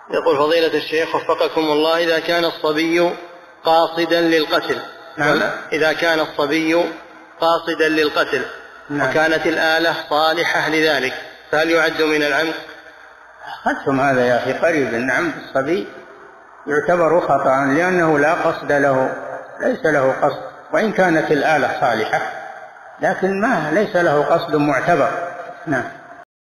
يقول فضيلة الشيخ وفقكم الله، إذا كان الصبي قاصدا للقتل، إذا كان الصبي قاصدا للقتل وكانت الآلة صالحة لذلك فهل يعد من العمد؟ أخذتم هذا يا أخي قريب، أن عمد الصبي يعتبر خطأ لأنه لا قصد له، ليس له قصد، وإن كانت الآلة صالحة لكن ليس له قصد معتبر. نعم.